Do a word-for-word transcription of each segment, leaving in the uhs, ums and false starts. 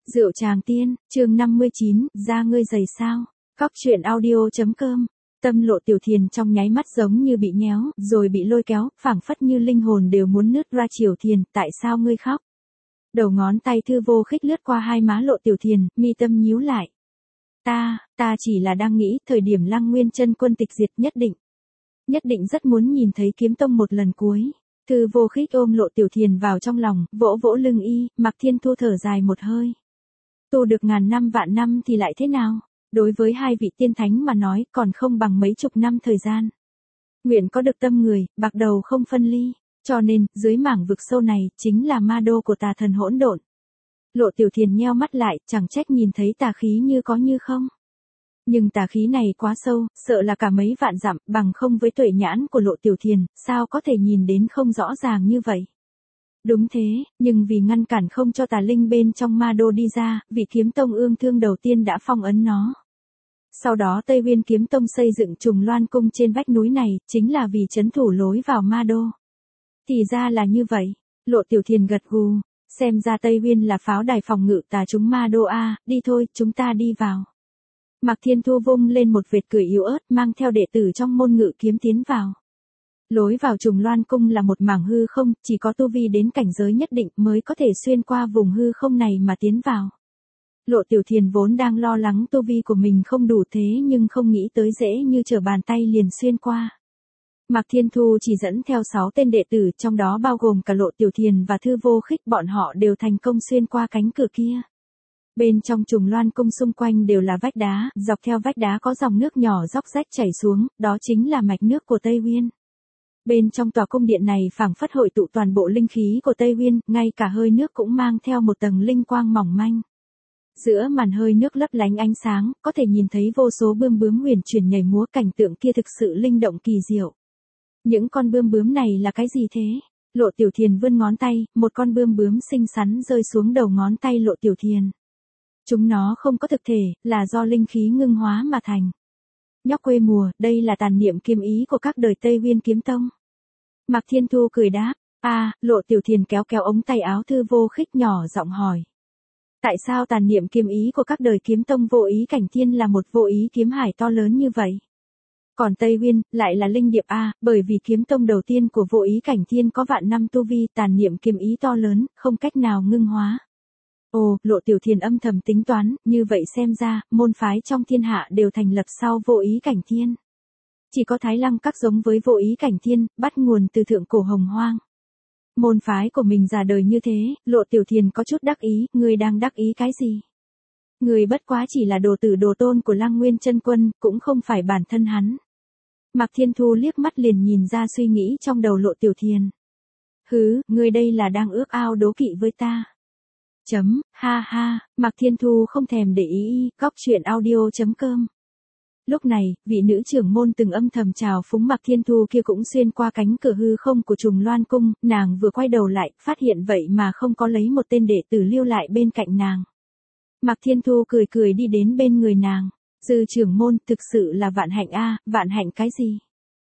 Rượu Tràng Tiên, chương năm mươi chín, da ngươi dày sao? Cóc truyện audio.com. Tâm Lộ Tiểu Thiền trong nháy mắt giống như bị nhéo, rồi bị lôi kéo, phảng phất như linh hồn đều muốn nứt ra. Tiểu Thiền, tại sao ngươi khóc? Đầu ngón tay Thư Vô Khích lướt qua hai má Lộ Tiểu Thiền, mi tâm nhíu lại. Ta, ta chỉ là đang nghĩ, thời điểm Lăng Nguyên Chân Quân tịch diệt nhất định. Nhất định rất muốn nhìn thấy Kiếm Tông một lần cuối. Thư Vô Khích ôm Lộ Tiểu Thiền vào trong lòng, vỗ vỗ lưng y, Mạc Thiên Thu thở dài một hơi. Tu được ngàn năm vạn năm thì lại thế nào? Đối với hai vị tiên thánh mà nói còn không bằng mấy chục năm thời gian. Nguyện có được tâm người, bạc đầu không phân ly. Cho nên, dưới mảng vực sâu này, chính là ma đô của tà thần hỗn độn. Lộ Tiểu Thiền nheo mắt lại, chẳng trách nhìn thấy tà khí như có như không. Nhưng tà khí này quá sâu, sợ là cả mấy vạn dặm, bằng không với tuệ nhãn của Lộ Tiểu Thiền, sao có thể nhìn đến không rõ ràng như vậy. Đúng thế, nhưng vì ngăn cản không cho tà linh bên trong ma đô đi ra, vị Kiếm Tông ương thương đầu tiên đã phong ấn nó. Sau đó Tây Nguyên Kiếm Tông xây dựng Trùng Loan Cung trên vách núi này, chính là vì trấn thủ lối vào ma đô. Thì ra là như vậy, Lộ Tiểu Thiền gật gù, xem ra Tây Nguyên là pháo đài phòng ngự tà chúng ma đô a, đi thôi, chúng ta đi vào. Mạc Thiên Thu vung lên một vệt cười yếu ớt, mang theo đệ tử trong môn ngự kiếm tiến vào. Lối vào Trùng Loan Cung là một mảng hư không, chỉ có tu vi đến cảnh giới nhất định mới có thể xuyên qua vùng hư không này mà tiến vào. Lộ Tiểu Thiền vốn đang lo lắng tu vi của mình không đủ thế nhưng không nghĩ tới dễ như trở bàn tay liền xuyên qua. Mạc Thiên Thu chỉ dẫn theo sáu tên đệ tử, trong đó bao gồm cả Lộ Tiểu Thiền và Thư Vô Khích, bọn họ đều thành công xuyên qua cánh cửa kia. Bên trong Trùng Loan Cung xung quanh đều là vách đá, dọc theo vách đá có dòng nước nhỏ róc rách chảy xuống, đó chính là mạch nước của Tây Nguyên. Bên trong tòa cung điện này phảng phất hội tụ toàn bộ linh khí của Tây Nguyên, ngay cả hơi nước cũng mang theo một tầng linh quang mỏng manh. Giữa màn hơi nước lấp lánh ánh sáng, có thể nhìn thấy vô số bươm bướm huyền chuyển nhảy múa, cảnh tượng kia thực sự linh động kỳ diệu. Những con bươm bướm này là cái gì thế? Lộ Tiểu Thiền vươn ngón tay, một con bươm bướm xinh xắn rơi xuống đầu ngón tay Lộ Tiểu Thiền. Chúng nó không có thực thể, là do linh khí ngưng hóa mà thành. Nhóc quê mùa, đây là tàn niệm kiếm ý của các đời Tây Nguyên Kiếm Tông. Mạc Thiên Thu cười đáp, a, à, Lộ Tiểu Thiền kéo kéo ống tay áo Thư Vô Khích nhỏ giọng hỏi. Tại sao tàn niệm kiếm ý của các đời Kiếm Tông vô ý cảnh thiên là một vô ý kiếm hải to lớn như vậy? Còn Tây Nguyên, lại là linh điệp a, bởi vì Kiếm Tông đầu tiên của vô ý cảnh thiên có vạn năm tu vi, tàn niệm kiếm ý to lớn, không cách nào ngưng hóa. Ồ, Lộ Tiểu Thiền âm thầm tính toán, như vậy xem ra, môn phái trong thiên hạ đều thành lập sau vô ý cảnh thiên. Chỉ có Thái Lăng Các giống với vô ý cảnh thiên, bắt nguồn từ thượng cổ Hồng Hoang. Môn phái của mình già đời như thế, Lộ Tiểu Thiền có chút đắc ý, người đang đắc ý cái gì? Người bất quá chỉ là đồ tử đồ tôn của Lăng Nguyên Chân Quân, cũng không phải bản thân hắn. Mạc Thiên Thu liếc mắt liền nhìn ra suy nghĩ trong đầu Lộ Tiểu Thiền. Hứ, người đây là đang ước ao đố kỵ với ta. Chấm, ha ha, Mạc Thiên Thu không thèm để ý, cóc truyện audio.com. Lúc này, vị nữ trưởng môn từng âm thầm chào phúng Mạc Thiên Thu kia cũng xuyên qua cánh cửa hư không của Trùng Loan Cung, nàng vừa quay đầu lại, phát hiện vậy mà không có lấy một tên đệ tử lưu lại bên cạnh nàng. Mạc Thiên Thu cười cười đi đến bên người nàng. Dư trưởng môn, thực sự là vạn hạnh a, vạn hạnh cái gì?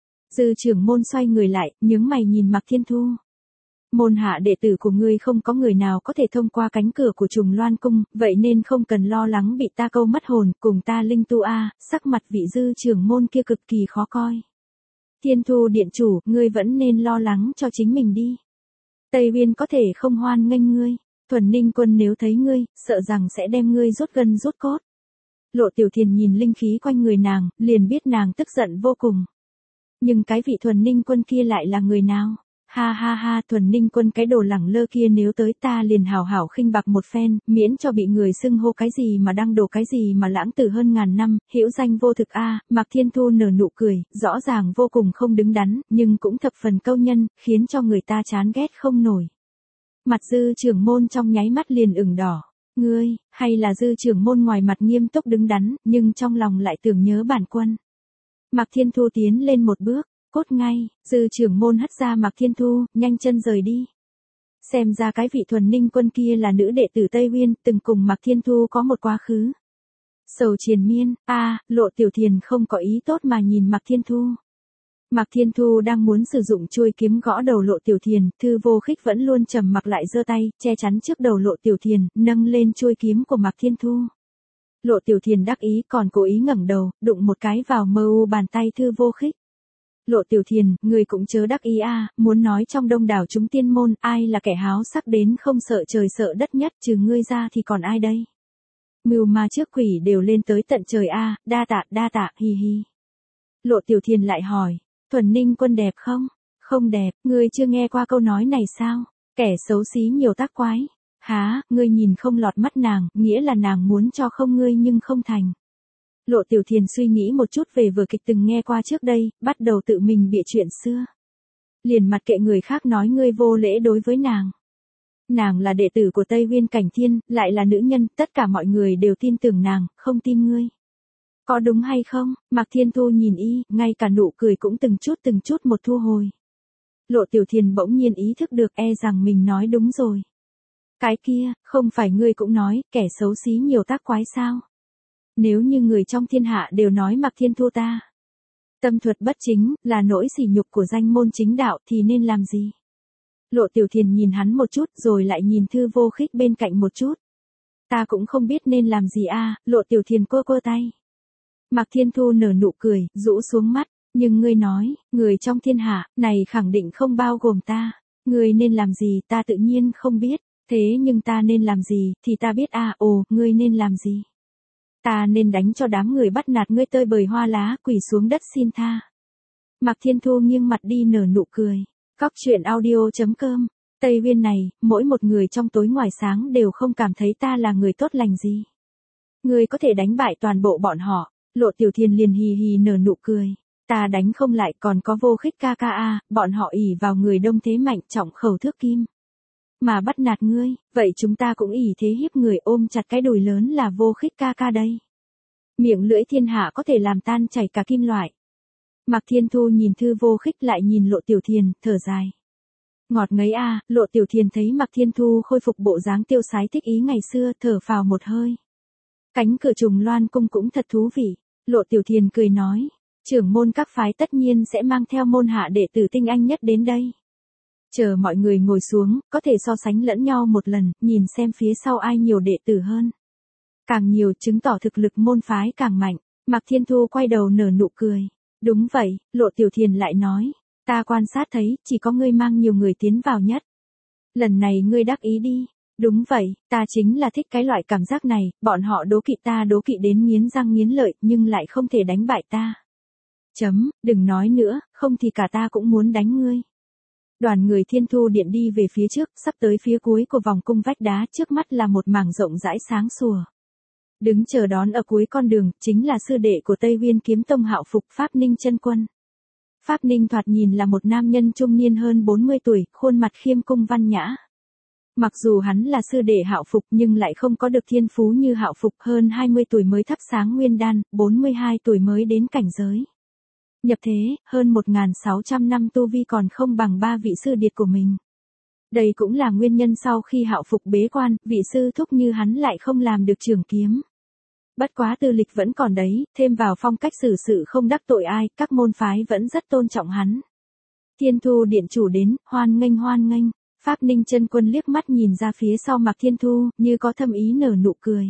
Dư trưởng môn xoay người lại, nhướng mày nhìn Mạc Thiên Thu. Môn hạ đệ tử của ngươi không có người nào có thể thông qua cánh cửa của Trùng Loan Cung, vậy nên không cần lo lắng bị ta câu mất hồn, cùng ta linh tu a. Sắc mặt vị dư trưởng môn kia cực kỳ khó coi. Thiên Thu điện chủ, ngươi vẫn nên lo lắng cho chính mình đi. Tây Nguyên có thể không hoan nghênh ngươi, Thuần Ninh Quân nếu thấy ngươi, sợ rằng sẽ đem ngươi rút gân rút cốt. Lộ Tiểu Thiền nhìn linh khí quanh người nàng, liền biết nàng tức giận vô cùng. Nhưng cái vị Thuần Ninh Quân kia lại là người nào? Ha ha ha, Thuần Ninh Quân cái đồ lẳng lơ kia nếu tới ta liền hảo hảo khinh bạc một phen, miễn cho bị người xưng hô cái gì mà đang đổ cái gì mà lãng tử hơn ngàn năm, hữu danh vô thực a. À, Mạc Thiên Thu nở nụ cười, rõ ràng vô cùng không đứng đắn, nhưng cũng thập phần câu nhân, khiến cho người ta chán ghét không nổi. Mặt dư trưởng môn trong nháy mắt liền ửng đỏ. Ngươi, hay là dư trưởng môn ngoài mặt nghiêm túc đứng đắn, nhưng trong lòng lại tưởng nhớ bản quân. Mạc Thiên Thu tiến lên một bước. Cốt ngay, dư trưởng môn hất ra Mạc Thiên Thu, nhanh chân rời đi. Xem ra cái vị Thuần Ninh Quân kia là nữ đệ tử Tây Nguyên, từng cùng Mạc Thiên Thu có một quá khứ. Sầu triền miên, a, à, Lộ Tiểu Thiền không có ý tốt mà nhìn Mạc Thiên Thu. Mạc Thiên Thu đang muốn sử dụng chuôi kiếm gõ đầu Lộ Tiểu Thiền, Thư Vô Khích vẫn luôn trầm mặc lại giơ tay, che chắn trước đầu Lộ Tiểu Thiền, nâng lên chuôi kiếm của Mạc Thiên Thu. Lộ Tiểu Thiền đắc ý còn cố ý ngẩng đầu, đụng một cái vào mờ u bàn tay Thư Vô Khích. Lộ Tiểu Thiền, người cũng chớ đắc ý a, muốn nói trong đông đảo chúng tiên môn, ai là kẻ háo sắc đến không sợ trời sợ đất nhất, trừ ngươi ra thì còn ai đây? Mưu ma trước quỷ đều lên tới tận trời a, đa tạ, đa tạ, hi hi. Lộ Tiểu Thiền lại hỏi, Thuần Ninh Quân đẹp không? Không đẹp, ngươi chưa nghe qua câu nói này sao? Kẻ xấu xí nhiều tác quái. Há, ngươi nhìn không lọt mắt nàng, nghĩa là nàng muốn cho không ngươi nhưng không thành. Lộ Tiểu Thiền suy nghĩ một chút về vở kịch từng nghe qua trước đây, bắt đầu tự mình bịa chuyện xưa. Liền mặt kệ người khác nói ngươi vô lễ đối với nàng. Nàng là đệ tử của Tây Nguyên Cảnh Thiên, lại là nữ nhân, tất cả mọi người đều tin tưởng nàng, không tin ngươi. Có đúng hay không? Mạc Thiên Thu nhìn y, ngay cả nụ cười cũng từng chút từng chút một thu hồi. Lộ Tiểu Thiền bỗng nhiên ý thức được e rằng mình nói đúng rồi. Cái kia, không phải ngươi cũng nói, kẻ xấu xí nhiều tác quái sao? Nếu như người trong thiên hạ đều nói Mạc Thiên Thu ta tâm thuật bất chính, là nỗi sỉ nhục của danh môn chính đạo thì nên làm gì? Lộ Tiểu Thiền nhìn hắn một chút rồi lại nhìn Thư Vô Khích bên cạnh một chút. Ta cũng không biết nên làm gì a. Lộ Tiểu Thiền quơ quơ tay. Mạc Thiên Thu nở nụ cười, rũ xuống mắt, nhưng ngươi nói, người trong thiên hạ, này khẳng định không bao gồm ta. Ngươi nên làm gì ta tự nhiên không biết, thế nhưng ta nên làm gì thì ta biết a. Ồ, ngươi nên làm gì? Ta nên đánh cho đám người bắt nạt ngươi tơi bời hoa lá, quỳ xuống đất xin tha. Mạc Thiên Thu nghiêng mặt đi nở nụ cười. Cóc truyện audio chấm com. Tây Viên này, mỗi một người trong tối ngoài sáng đều không cảm thấy ta là người tốt lành gì. Ngươi có thể đánh bại toàn bộ bọn họ. Lộ Tiểu Thiền liền hì hì nở nụ cười. Ta đánh không lại còn có Vô Khích ca ca a, bọn họ ỷ vào người đông thế mạnh trọng khẩu thước kim. Mà bắt nạt ngươi, vậy chúng ta cũng ỷ thế hiếp người ôm chặt cái đùi lớn là Vô Khích ca ca đây. Miệng lưỡi thiên hạ có thể làm tan chảy cả kim loại. Mạc Thiên Thu nhìn Thư Vô Khích lại nhìn Lộ Tiểu Thiền, thở dài. Ngọt ngấy a. Lộ Tiểu Thiền thấy Mạc Thiên Thu khôi phục bộ dáng tiêu sái thích ý ngày xưa, thở phào một hơi. Cánh cửa Trùng Loan cung cũng thật thú vị. Lộ Tiểu Thiền cười nói, trưởng môn các phái tất nhiên sẽ mang theo môn hạ đệ tử tinh anh nhất đến đây. Chờ mọi người ngồi xuống, có thể so sánh lẫn nhau một lần, nhìn xem phía sau ai nhiều đệ tử hơn. Càng nhiều chứng tỏ thực lực môn phái càng mạnh. Mạc Thiên Thu quay đầu nở nụ cười. Đúng vậy, Lộ Tiểu Thiền lại nói, ta quan sát thấy, chỉ có ngươi mang nhiều người tiến vào nhất. Lần này ngươi đắc ý đi. Đúng vậy, ta chính là thích cái loại cảm giác này, bọn họ đố kỵ ta đố kỵ đến nghiến răng nghiến lợi, nhưng lại không thể đánh bại ta. Chấm, đừng nói nữa, không thì cả ta cũng muốn đánh ngươi. Đoàn người Thiên Thu Điện đi về phía trước, sắp tới phía cuối của vòng cung vách đá, trước mắt là một mảng rộng rãi sáng sủa. Đứng chờ đón ở cuối con đường, chính là sư đệ của Tây Nguyên Kiếm Tông Hạo Phục Pháp Ninh Chân Quân. Pháp Ninh thoạt nhìn là một nam nhân trung niên hơn bốn mươi tuổi, khuôn mặt khiêm cung văn nhã. Mặc dù hắn là sư đệ Hạo Phục nhưng lại không có được thiên phú như Hạo Phục, hơn hai mươi tuổi mới thắp sáng nguyên đan, bốn mươi hai tuổi mới đến cảnh giới. Nhập thế, hơn một nghìn sáu trăm năm tu vi còn không bằng ba vị sư điệt của mình. Đây cũng là nguyên nhân sau khi Hạo Phục bế quan, vị sư thúc như hắn lại không làm được trường kiếm. Bất quá tư lịch vẫn còn đấy, thêm vào phong cách xử sự không đắc tội ai, các môn phái vẫn rất tôn trọng hắn. Thiên Thu Điện chủ đến, hoan nghênh hoan nghênh. Pháp Ninh Chân Quân liếc mắt nhìn ra phía sau Mạc Thiên Thu, như có thâm ý nở nụ cười.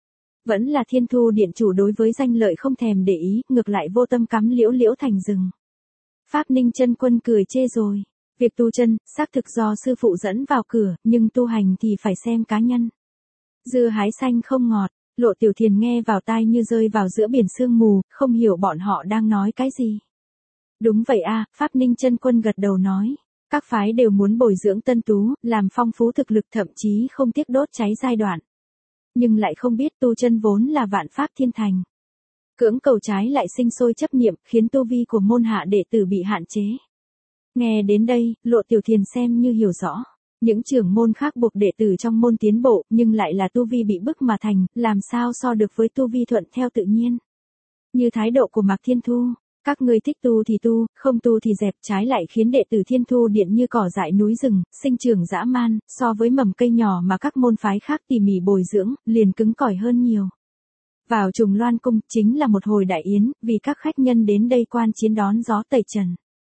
Vẫn là Thiên Thu Điện chủ đối với danh lợi không thèm để ý, ngược lại vô tâm cắm liễu liễu thành rừng. Pháp Ninh Chân Quân cười chê rồi. Việc tu chân, xác thực do sư phụ dẫn vào cửa, nhưng tu hành thì phải xem cá nhân. Dưa hái xanh không ngọt, Lộ Tiểu Thiền nghe vào tai như rơi vào giữa biển sương mù, không hiểu bọn họ đang nói cái gì. Đúng vậy a, Pháp Ninh Chân Quân gật đầu nói. Các phái đều muốn bồi dưỡng tân tú, làm phong phú thực lực thậm chí không tiếc đốt cháy giai đoạn. Nhưng lại không biết tu chân vốn là vạn pháp thiên thành. Cưỡng cầu trái lại sinh sôi chấp niệm, khiến tu vi của môn hạ đệ tử bị hạn chế. Nghe đến đây, Lộ Tiểu Thiền xem như hiểu rõ. Những trưởng môn khác buộc đệ tử trong môn tiến bộ, nhưng lại là tu vi bị bức mà thành, làm sao so được với tu vi thuận theo tự nhiên. Như thái độ của Mạc Thiên Thu. Các ngươi thích tu thì tu, không tu thì dẹp, trái lại khiến đệ tử Thiên Thu Điện như cỏ dại núi rừng, sinh trưởng dã man, so với mầm cây nhỏ mà các môn phái khác tỉ mỉ bồi dưỡng, liền cứng cỏi hơn nhiều. Vào Trùng Loan cung chính là một hồi đại yến, vì các khách nhân đến đây quan chiến đón gió tẩy trần.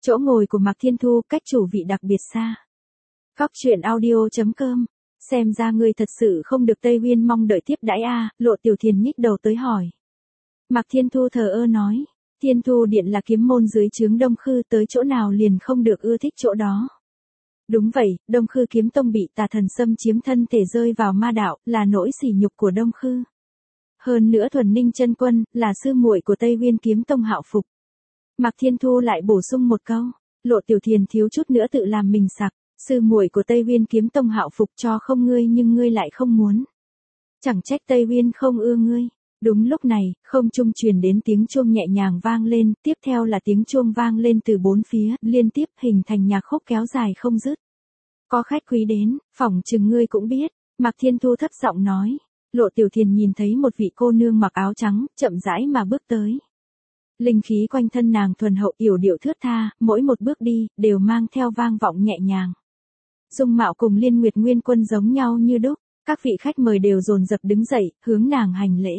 Chỗ ngồi của Mạc Thiên Thu cách chủ vị đặc biệt xa. Góc truyện audio chấm com. Xem ra ngươi thật sự không được Tây Uyên mong đợi tiếp đãi a, Lộ Tiểu Thiền nhích đầu tới hỏi. Mạc Thiên Thu thờ ơ nói, Thiên Thu Điện là kiếm môn dưới trướng Đông Khư, tới chỗ nào liền không được ưa thích chỗ đó. Đúng vậy, Đông Khư kiếm tông bị tà thần xâm chiếm thân thể rơi vào ma đạo, là nỗi sỉ nhục của Đông Khư. Hơn nữa Thuần Ninh chân quân, là sư muội của Tây Uyên kiếm tông Hạo Phục. Mạc Thiên Thu lại bổ sung một câu, Lộ Tiểu Thiền thiếu chút nữa tự làm mình sặc, sư muội của Tây Uyên kiếm tông Hạo Phục cho không ngươi nhưng ngươi lại không muốn. Chẳng trách Tây Uyên không ưa ngươi. Đúng lúc này, không trung truyền đến tiếng chuông nhẹ nhàng vang lên, tiếp theo là tiếng chuông vang lên từ bốn phía, liên tiếp hình thành nhạc khúc kéo dài không dứt. Có khách quý đến, phỏng chừng ngươi cũng biết, Mạc Thiên Thu thấp giọng nói. Lộ Tiểu Thiền nhìn thấy một vị cô nương mặc áo trắng, chậm rãi mà bước tới. Linh khí quanh thân nàng thuần hậu yểu điệu thướt tha, mỗi một bước đi, đều mang theo vang vọng nhẹ nhàng. Dung mạo cùng Liên Nguyệt Nguyên Quân giống nhau như đúc, các vị khách mời đều dồn dập đứng dậy, hướng nàng hành lễ.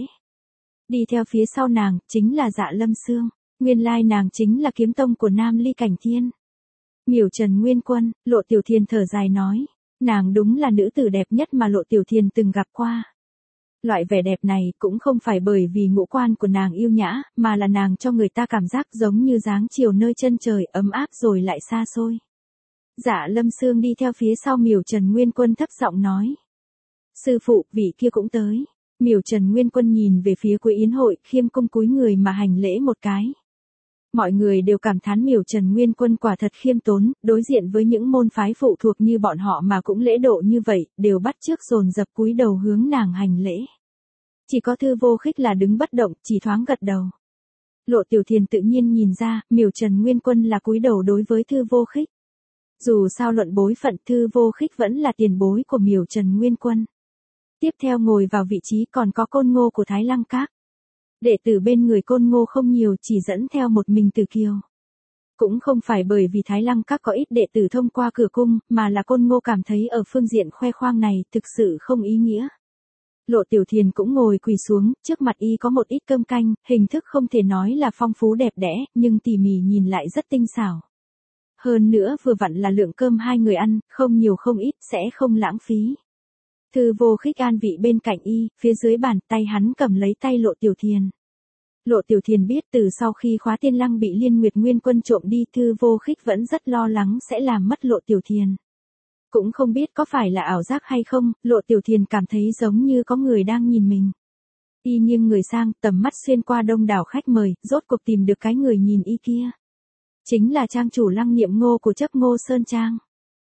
Đi theo phía sau nàng, chính là Dạ Lâm Sương, nguyên lai nàng chính là kiếm tông của Nam Ly Cảnh Thiên. Miểu Trần Nguyên Quân, Lộ Tiểu Thiền thở dài nói, nàng đúng là nữ tử đẹp nhất mà Lộ Tiểu Thiền từng gặp qua. Loại vẻ đẹp này cũng không phải bởi vì ngũ quan của nàng yêu nhã, mà là nàng cho người ta cảm giác giống như dáng chiều nơi chân trời, ấm áp rồi lại xa xôi. Dạ Lâm Sương đi theo phía sau Miểu Trần Nguyên Quân thấp giọng nói. Sư phụ, vị kia cũng tới. Miểu Trần Nguyên Quân nhìn về phía cuối yến hội, khiêm cung cúi người mà hành lễ một cái. Mọi người đều cảm thán Miểu Trần Nguyên Quân quả thật khiêm tốn, đối diện với những môn phái phụ thuộc như bọn họ mà cũng lễ độ như vậy, đều bắt chước dồn dập cúi đầu hướng nàng hành lễ. Chỉ có Thư Vô Khích là đứng bất động, chỉ thoáng gật đầu. Lộ Tiểu Thiền tự nhiên nhìn ra, Miểu Trần Nguyên Quân là cúi đầu đối với Thư Vô Khích. Dù sao luận bối phận, Thư Vô Khích vẫn là tiền bối của Miểu Trần Nguyên Quân. Tiếp theo ngồi vào vị trí còn có Côn Ngô của Thái Lăng Các. Đệ tử bên người Côn Ngô không nhiều, chỉ dẫn theo một mình Từ Kiều. Cũng không phải bởi vì Thái Lăng Các có ít đệ tử thông qua cửa cung, mà là Côn Ngô cảm thấy ở phương diện khoe khoang này thực sự không ý nghĩa. Lộ Tiểu Thiền cũng ngồi quỳ xuống, trước mặt y có một ít cơm canh, hình thức không thể nói là phong phú đẹp đẽ, nhưng tỉ mỉ nhìn lại rất tinh xảo. Hơn nữa vừa vặn là lượng cơm hai người ăn, không nhiều không ít, sẽ không lãng phí. Thư Vô Khích an vị bên cạnh y, phía dưới bàn tay hắn cầm lấy tay Lộ Tiểu Thiền. Lộ Tiểu Thiền biết từ sau khi Khóa Tiên Lăng bị Liên Nguyệt Nguyên Quân trộm đi, Thư Vô Khích vẫn rất lo lắng sẽ làm mất Lộ Tiểu Thiền. Cũng không biết có phải là ảo giác hay không, Lộ Tiểu Thiền cảm thấy giống như có người đang nhìn mình. Y nghiêng người sang, tầm mắt xuyên qua đông đảo khách mời, rốt cuộc tìm được cái người nhìn y kia. Chính là trang chủ Lăng Niệm Ngô của Chấp Ngô Sơn Trang.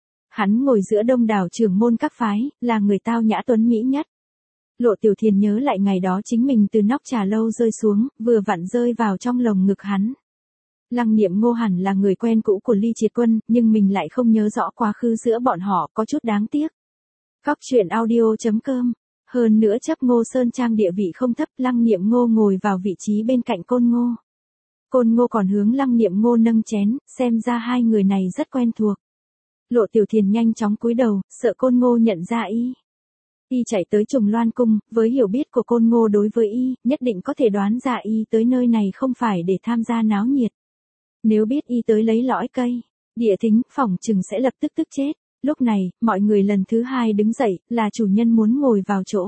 Hắn ngồi giữa đông đảo trưởng môn các phái, là người tao nhã tuấn mỹ nhất. Lộ Tiểu Thiền nhớ lại ngày đó chính mình từ nóc trà lâu rơi xuống, vừa vặn rơi vào trong lồng ngực hắn. Lăng Niệm Ngô hẳn là người quen cũ của Ly Triệt Quân, nhưng mình lại không nhớ rõ quá khứ giữa bọn họ, có chút đáng tiếc. Góc truyện audio chấm com. Hơn nữa Chấp Ngô Sơn Trang địa vị không thấp, Lăng Niệm Ngô ngồi vào vị trí bên cạnh Côn Ngô. Côn Ngô còn hướng Lăng Niệm Ngô nâng chén, xem ra hai người này rất quen thuộc. Lộ Tiểu Thiền nhanh chóng cúi đầu, sợ Côn Ngô nhận ra y. Y chạy tới Trùng Loan Cung, với hiểu biết của Côn Ngô đối với y, nhất định có thể đoán ra y tới nơi này không phải để tham gia náo nhiệt. Nếu biết y tới lấy lõi cây, Địa Thính, phỏng chừng sẽ lập tức tức chết. Lúc này, mọi người lần thứ hai đứng dậy, là chủ nhân muốn ngồi vào chỗ.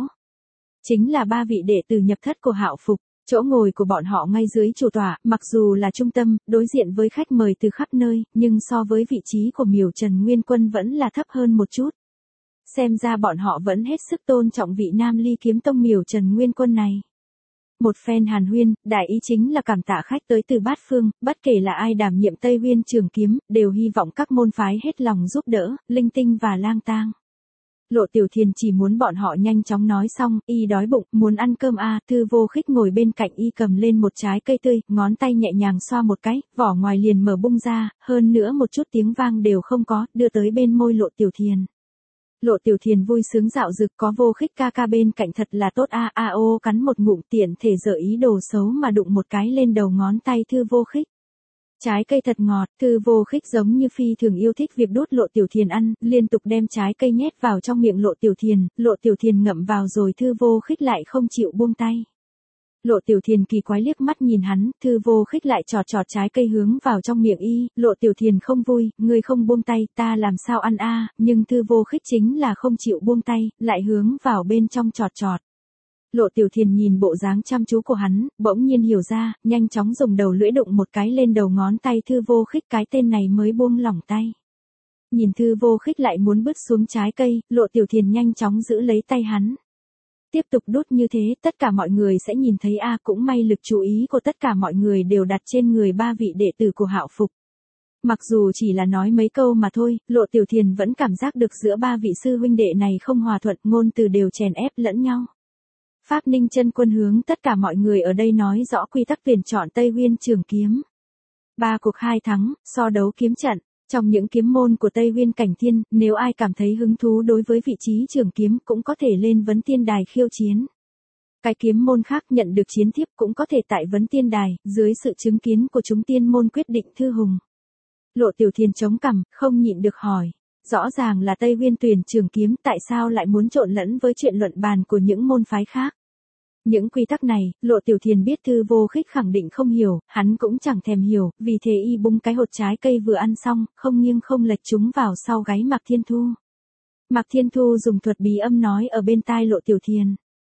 Chính là ba vị đệ tử nhập thất của Hạo Phục. Chỗ ngồi của bọn họ ngay dưới chủ tọa, mặc dù là trung tâm, đối diện với khách mời từ khắp nơi, nhưng so với vị trí của Miểu Trần Nguyên Quân vẫn là thấp hơn một chút. Xem ra bọn họ vẫn hết sức tôn trọng vị Nam Ly kiếm tông Miểu Trần Nguyên Quân này. Một phen hàn huyên, đại ý chính là cảm tạ khách tới từ bát phương, bất kể là ai đảm nhiệm Tây Uyên Trường Kiếm, đều hy vọng các môn phái hết lòng giúp đỡ, Linh Tinh và Lang Tang. Lộ Tiểu Thiền chỉ muốn bọn họ nhanh chóng nói xong, y đói bụng, muốn ăn cơm a. Thư Vô Khích ngồi bên cạnh y cầm lên một trái cây tươi, ngón tay nhẹ nhàng xoa một cái, vỏ ngoài liền mở bung ra, hơn nữa một chút tiếng vang đều không có, đưa tới bên môi Lộ Tiểu Thiền. Lộ Tiểu Thiền vui sướng dạo dực, có Vô Khích ca ca bên cạnh thật là tốt a. A ô cắn một ngụm, tiện thể dở ý đồ xấu mà đụng một cái lên đầu ngón tay Thư Vô Khích. Trái cây thật ngọt, Thư Vô Khích giống như phi thường yêu thích việc đút Lộ Tiểu Thiền ăn, liên tục đem trái cây nhét vào trong miệng Lộ Tiểu Thiền, Lộ Tiểu Thiền ngậm vào rồi Thư Vô Khích lại không chịu buông tay. Lộ Tiểu Thiền kỳ quái liếc mắt nhìn hắn, Thư Vô Khích lại chọt chọt trái cây hướng vào trong miệng y, Lộ Tiểu Thiền không vui, ngươi không buông tay, ta làm sao ăn a? Nhưng Thư Vô Khích chính là không chịu buông tay, lại hướng vào bên trong chọt chọt. Lộ Tiểu Thiền nhìn bộ dáng chăm chú của hắn, bỗng nhiên hiểu ra, nhanh chóng dùng đầu lưỡi đụng một cái lên đầu ngón tay Thư Vô Khích, cái tên này mới buông lỏng tay. Nhìn Thư Vô Khích lại muốn bứt xuống trái cây, Lộ Tiểu Thiền nhanh chóng giữ lấy tay hắn. Tiếp tục đút như thế, tất cả mọi người sẽ nhìn thấy a, cũng may lực chú ý của tất cả mọi người đều đặt trên người ba vị đệ tử của Hạo Phục. Mặc dù chỉ là nói mấy câu mà thôi, Lộ Tiểu Thiền vẫn cảm giác được giữa ba vị sư huynh đệ này không hòa thuận, ngôn từ đều chèn ép lẫn nhau. Pháp Ninh Chân Quân hướng tất cả mọi người ở đây nói rõ quy tắc tuyển chọn Tây Huyên Trường Kiếm. Ba cuộc hai thắng, so đấu kiếm trận. Trong những kiếm môn của Tây Huyên Cảnh Thiên, nếu ai cảm thấy hứng thú đối với vị trí trường kiếm cũng có thể lên Vấn Tiên Đài khiêu chiến. Cái kiếm môn khác nhận được chiến thiếp cũng có thể tại Vấn Tiên Đài, dưới sự chứng kiến của chúng tiên môn quyết định thư hùng. Lộ Tiểu Thiền chống cằm, không nhịn được hỏi. Rõ ràng là Tây Huyên tuyển trường kiếm, tại sao lại muốn trộn lẫn với chuyện luận bàn của những môn phái khác? Những quy tắc này, Lộ Tiểu Thiền biết Thư Vô Khích khẳng định không hiểu, hắn cũng chẳng thèm hiểu, vì thế y bung cái hột trái cây vừa ăn xong, không nghiêng không lệch chúng vào sau gáy Mạc Thiên Thu. Mạc Thiên Thu dùng thuật bí âm nói ở bên tai Lộ Tiểu Thiền.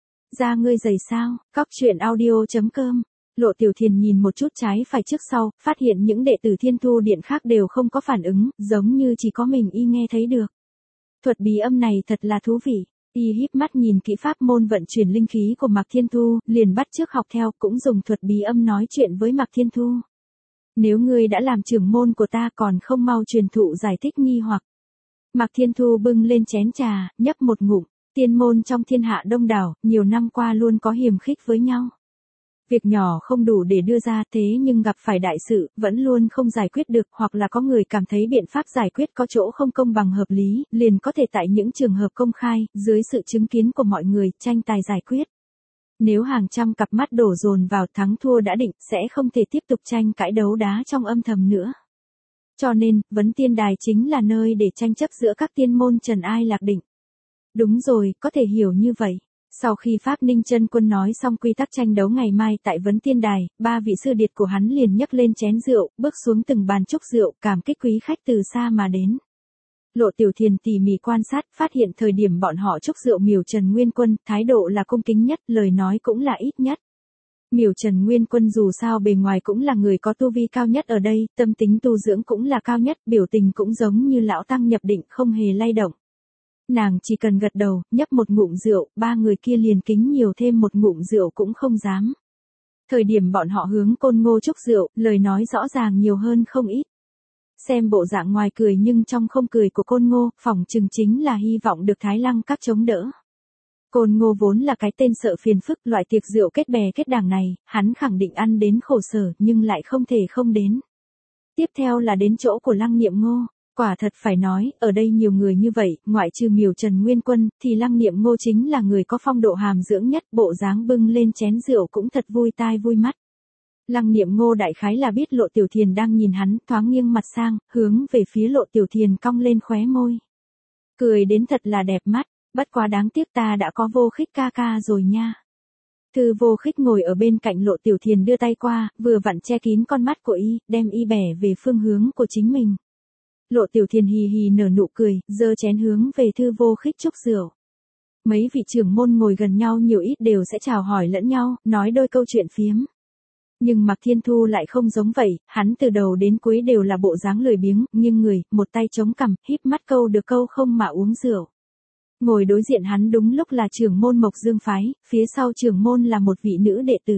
Da ngươi dày sao, cóc truyện audio chấm com. Lộ Tiểu Thiền nhìn một chút trái phải trước sau, phát hiện những đệ tử Thiên Thu Điện khác đều không có phản ứng, giống như chỉ có mình y nghe thấy được. Thuật bí âm này thật là thú vị. Y híp mắt nhìn kỹ pháp môn vận chuyển linh khí của Mạc Thiên Thu, liền bắt chước học theo, cũng dùng thuật bí âm nói chuyện với Mạc Thiên Thu. Nếu ngươi đã làm trưởng môn của ta còn không mau truyền thụ giải thích nghi hoặc. Mạc Thiên Thu bưng lên chén trà, nhấp một ngụm, tiên môn trong thiên hạ đông đảo, nhiều năm qua luôn có hiềm khích với nhau. Việc nhỏ không đủ để đưa ra thế nhưng gặp phải đại sự, vẫn luôn không giải quyết được, hoặc là có người cảm thấy biện pháp giải quyết có chỗ không công bằng hợp lý, liền có thể tại những trường hợp công khai, dưới sự chứng kiến của mọi người, tranh tài giải quyết. Nếu hàng trăm cặp mắt đổ dồn vào thắng thua đã định, sẽ không thể tiếp tục tranh cãi đấu đá trong âm thầm nữa. Cho nên, Vấn Tiên Đài chính là nơi để tranh chấp giữa các tiên môn trần ai lạc định. Đúng rồi, có thể hiểu như vậy. Sau khi Pháp Ninh Chân Quân nói xong quy tắc tranh đấu ngày mai tại Vấn Tiên Đài, ba vị sư điệt của hắn liền nhấc lên chén rượu, bước xuống từng bàn chúc rượu, cảm kích quý khách từ xa mà đến. Lộ Tiểu Thiền tỉ mỉ quan sát, phát hiện thời điểm bọn họ chúc rượu Miểu Trần Nguyên Quân, thái độ là cung kính nhất, lời nói cũng là ít nhất. Miểu Trần Nguyên Quân dù sao bề ngoài cũng là người có tu vi cao nhất ở đây, tâm tính tu dưỡng cũng là cao nhất, biểu tình cũng giống như lão tăng nhập định, không hề lay động. Nàng chỉ cần gật đầu, nhấp một ngụm rượu, ba người kia liền kính nhiều thêm một ngụm rượu cũng không dám. Thời điểm bọn họ hướng Côn Ngô chúc rượu, lời nói rõ ràng nhiều hơn không ít. Xem bộ dạng ngoài cười nhưng trong không cười của Côn Ngô, phỏng chừng chính là hy vọng được Thái Lăng các chống đỡ. Côn Ngô vốn là cái tên sợ phiền phức, loại tiệc rượu kết bè kết đảng này, hắn khẳng định ăn đến khổ sở nhưng lại không thể không đến. Tiếp theo là đến chỗ của Lăng Niệm Ngô. Quả thật phải nói, ở đây nhiều người như vậy, ngoại trừ Miểu Trần Nguyên Quân, thì Lăng Niệm Ngô chính là người có phong độ hàm dưỡng nhất, bộ dáng bưng lên chén rượu cũng thật vui tai vui mắt. Lăng Niệm Ngô đại khái là biết Lộ Tiểu Thiền đang nhìn hắn, thoáng nghiêng mặt sang, hướng về phía Lộ Tiểu Thiền cong lên khóe môi. Cười đến thật là đẹp mắt, bất quá đáng tiếc ta đã có Vô Khích ca ca rồi nha. Thư Vô Khích ngồi ở bên cạnh Lộ Tiểu Thiền đưa tay qua, vừa vặn che kín con mắt của y, đem y bẻ về phương hướng của chính mình. Lộ Tiểu Thiền hì hì nở nụ cười, giơ chén hướng về Thư Vô Khích chúc rượu. Mấy vị trưởng môn ngồi gần nhau nhiều ít đều sẽ chào hỏi lẫn nhau, nói đôi câu chuyện phiếm. Nhưng Mạc Thiên Thu lại không giống vậy, hắn từ đầu đến cuối đều là bộ dáng lười biếng, nghiêng người, một tay chống cằm, híp mắt câu được câu không mà uống rượu. Ngồi đối diện hắn đúng lúc là trưởng môn Mộc Dương phái, phía sau trưởng môn là một vị nữ đệ tử.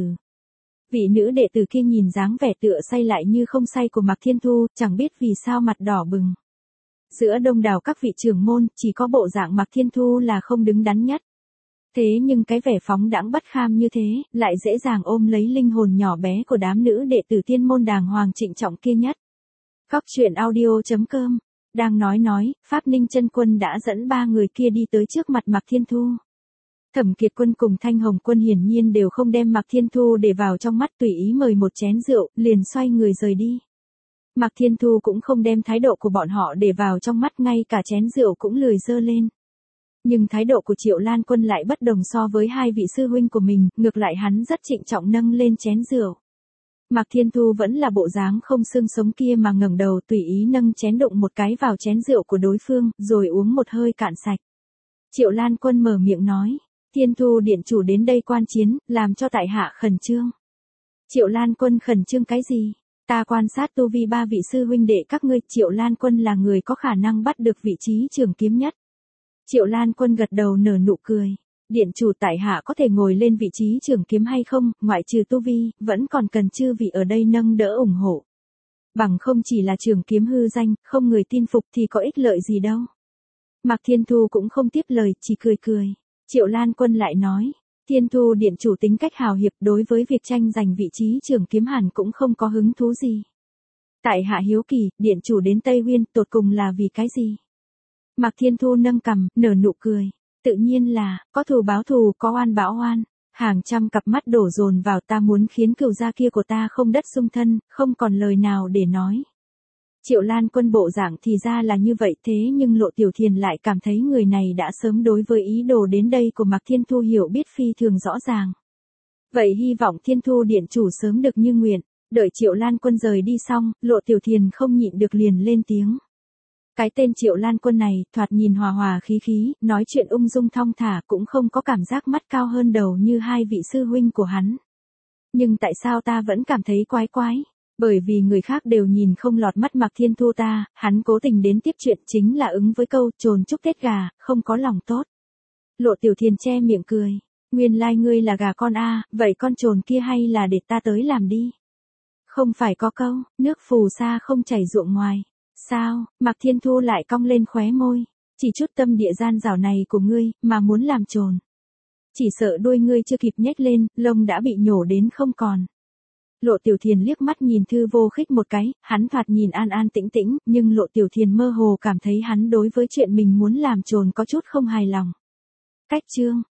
Vị nữ đệ tử kia nhìn dáng vẻ tựa say lại như không say của Mạc Thiên Thu, chẳng biết vì sao mặt đỏ bừng. Giữa đông đảo các vị trưởng môn, chỉ có bộ dạng Mạc Thiên Thu là không đứng đắn nhất. Thế nhưng cái vẻ phóng đãng bất kham như thế, lại dễ dàng ôm lấy linh hồn nhỏ bé của đám nữ đệ tử tiên môn đàng hoàng trịnh trọng kia nhất. Cóc truyện audio chấm com. Đang nói nói, Pháp Ninh Chân Quân đã dẫn ba người kia đi tới trước mặt Mạc Thiên Thu. Thẩm Kiệt Quân cùng Thanh Hồng Quân hiển nhiên đều không đem Mạc Thiên Thu để vào trong mắt, tùy ý mời một chén rượu, liền xoay người rời đi. Mạc Thiên Thu cũng không đem thái độ của bọn họ để vào trong mắt, ngay cả chén rượu cũng lười dơ lên. Nhưng thái độ của Triệu Lan Quân lại bất đồng so với hai vị sư huynh của mình, ngược lại hắn rất trịnh trọng nâng lên chén rượu. Mạc Thiên Thu vẫn là bộ dáng không xương sống kia mà ngẩng đầu tùy ý nâng chén đụng một cái vào chén rượu của đối phương, rồi uống một hơi cạn sạch. Triệu Lan Quân mở miệng nói, Thiên Thu điện chủ đến đây quan chiến, làm cho tại hạ khẩn trương. Triệu Lan Quân khẩn trương cái gì? Ta quan sát tu vi ba vị sư huynh đệ các ngươi, Triệu Lan Quân là người có khả năng bắt được vị trí trường kiếm nhất. Triệu Lan Quân gật đầu nở nụ cười. Điện chủ tại hạ có thể ngồi lên vị trí trường kiếm hay không, ngoại trừ tu vi, vẫn còn cần chư vị ở đây nâng đỡ ủng hộ. Bằng không chỉ là trường kiếm hư danh, không người tin phục thì có ích lợi gì đâu. Mạc Thiên Thu cũng không tiếp lời, chỉ cười cười. Triệu Lan Quân lại nói, Thiên Thu điện chủ tính cách hào hiệp, đối với việc tranh giành vị trí trường kiếm hẳn cũng không có hứng thú gì. Tại hạ hiếu kỳ, điện chủ đến Tây Nguyên tột cùng là vì cái gì? Mạc Thiên Thu nâng cằm, nở nụ cười. Tự nhiên là, có thù báo thù, có oan báo oan. Hàng trăm cặp mắt đổ dồn vào, ta muốn khiến cừu gia kia của ta không đất sung thân, không còn lời nào để nói. Triệu Lan Quân bộ dạng thì ra là như vậy, thế nhưng Lộ Tiểu Thiền lại cảm thấy người này đã sớm đối với ý đồ đến đây của Mạc Thiên Thu hiểu biết phi thường rõ ràng. Vậy hy vọng Thiên Thu điện chủ sớm được như nguyện. Đợi Triệu Lan Quân rời đi xong, Lộ Tiểu Thiền không nhịn được liền lên tiếng. Cái tên Triệu Lan Quân này, thoạt nhìn hòa hòa khí khí, nói chuyện ung dung thong thả, cũng không có cảm giác mắt cao hơn đầu như hai vị sư huynh của hắn. Nhưng tại sao ta vẫn cảm thấy quái quái? Bởi vì người khác đều nhìn không lọt mắt Mạc Thiên Thu ta, hắn cố tình đến tiếp chuyện chính là ứng với câu trồn chúc Tết gà, không có lòng tốt. Lộ Tiểu Thiền che miệng cười. Nguyên lai ngươi là gà con a, vậy con trồn kia hay là để ta tới làm đi. Không phải có câu, nước phù sa không chảy ruộng ngoài. Sao, Mạc Thiên Thu lại cong lên khóe môi. Chỉ chút tâm địa gian dảo này của ngươi, mà muốn làm trồn. Chỉ sợ đuôi ngươi chưa kịp nhếch lên, lông đã bị nhổ đến không còn. Lộ Tiểu Thiền liếc mắt nhìn Thư Vô Khích một cái, hắn thoạt nhìn an an tĩnh tĩnh, nhưng Lộ Tiểu Thiền mơ hồ cảm thấy hắn đối với chuyện mình muốn làm trồn có chút không hài lòng. Cách chương